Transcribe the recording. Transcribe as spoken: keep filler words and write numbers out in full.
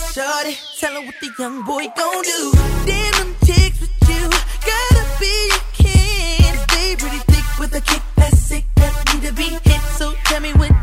Shorty, tell her what the young boy gon' do. Damn them chicks with you, gotta be a kid. They pretty thick with a kick that's sick, that need to be hit. So tell me when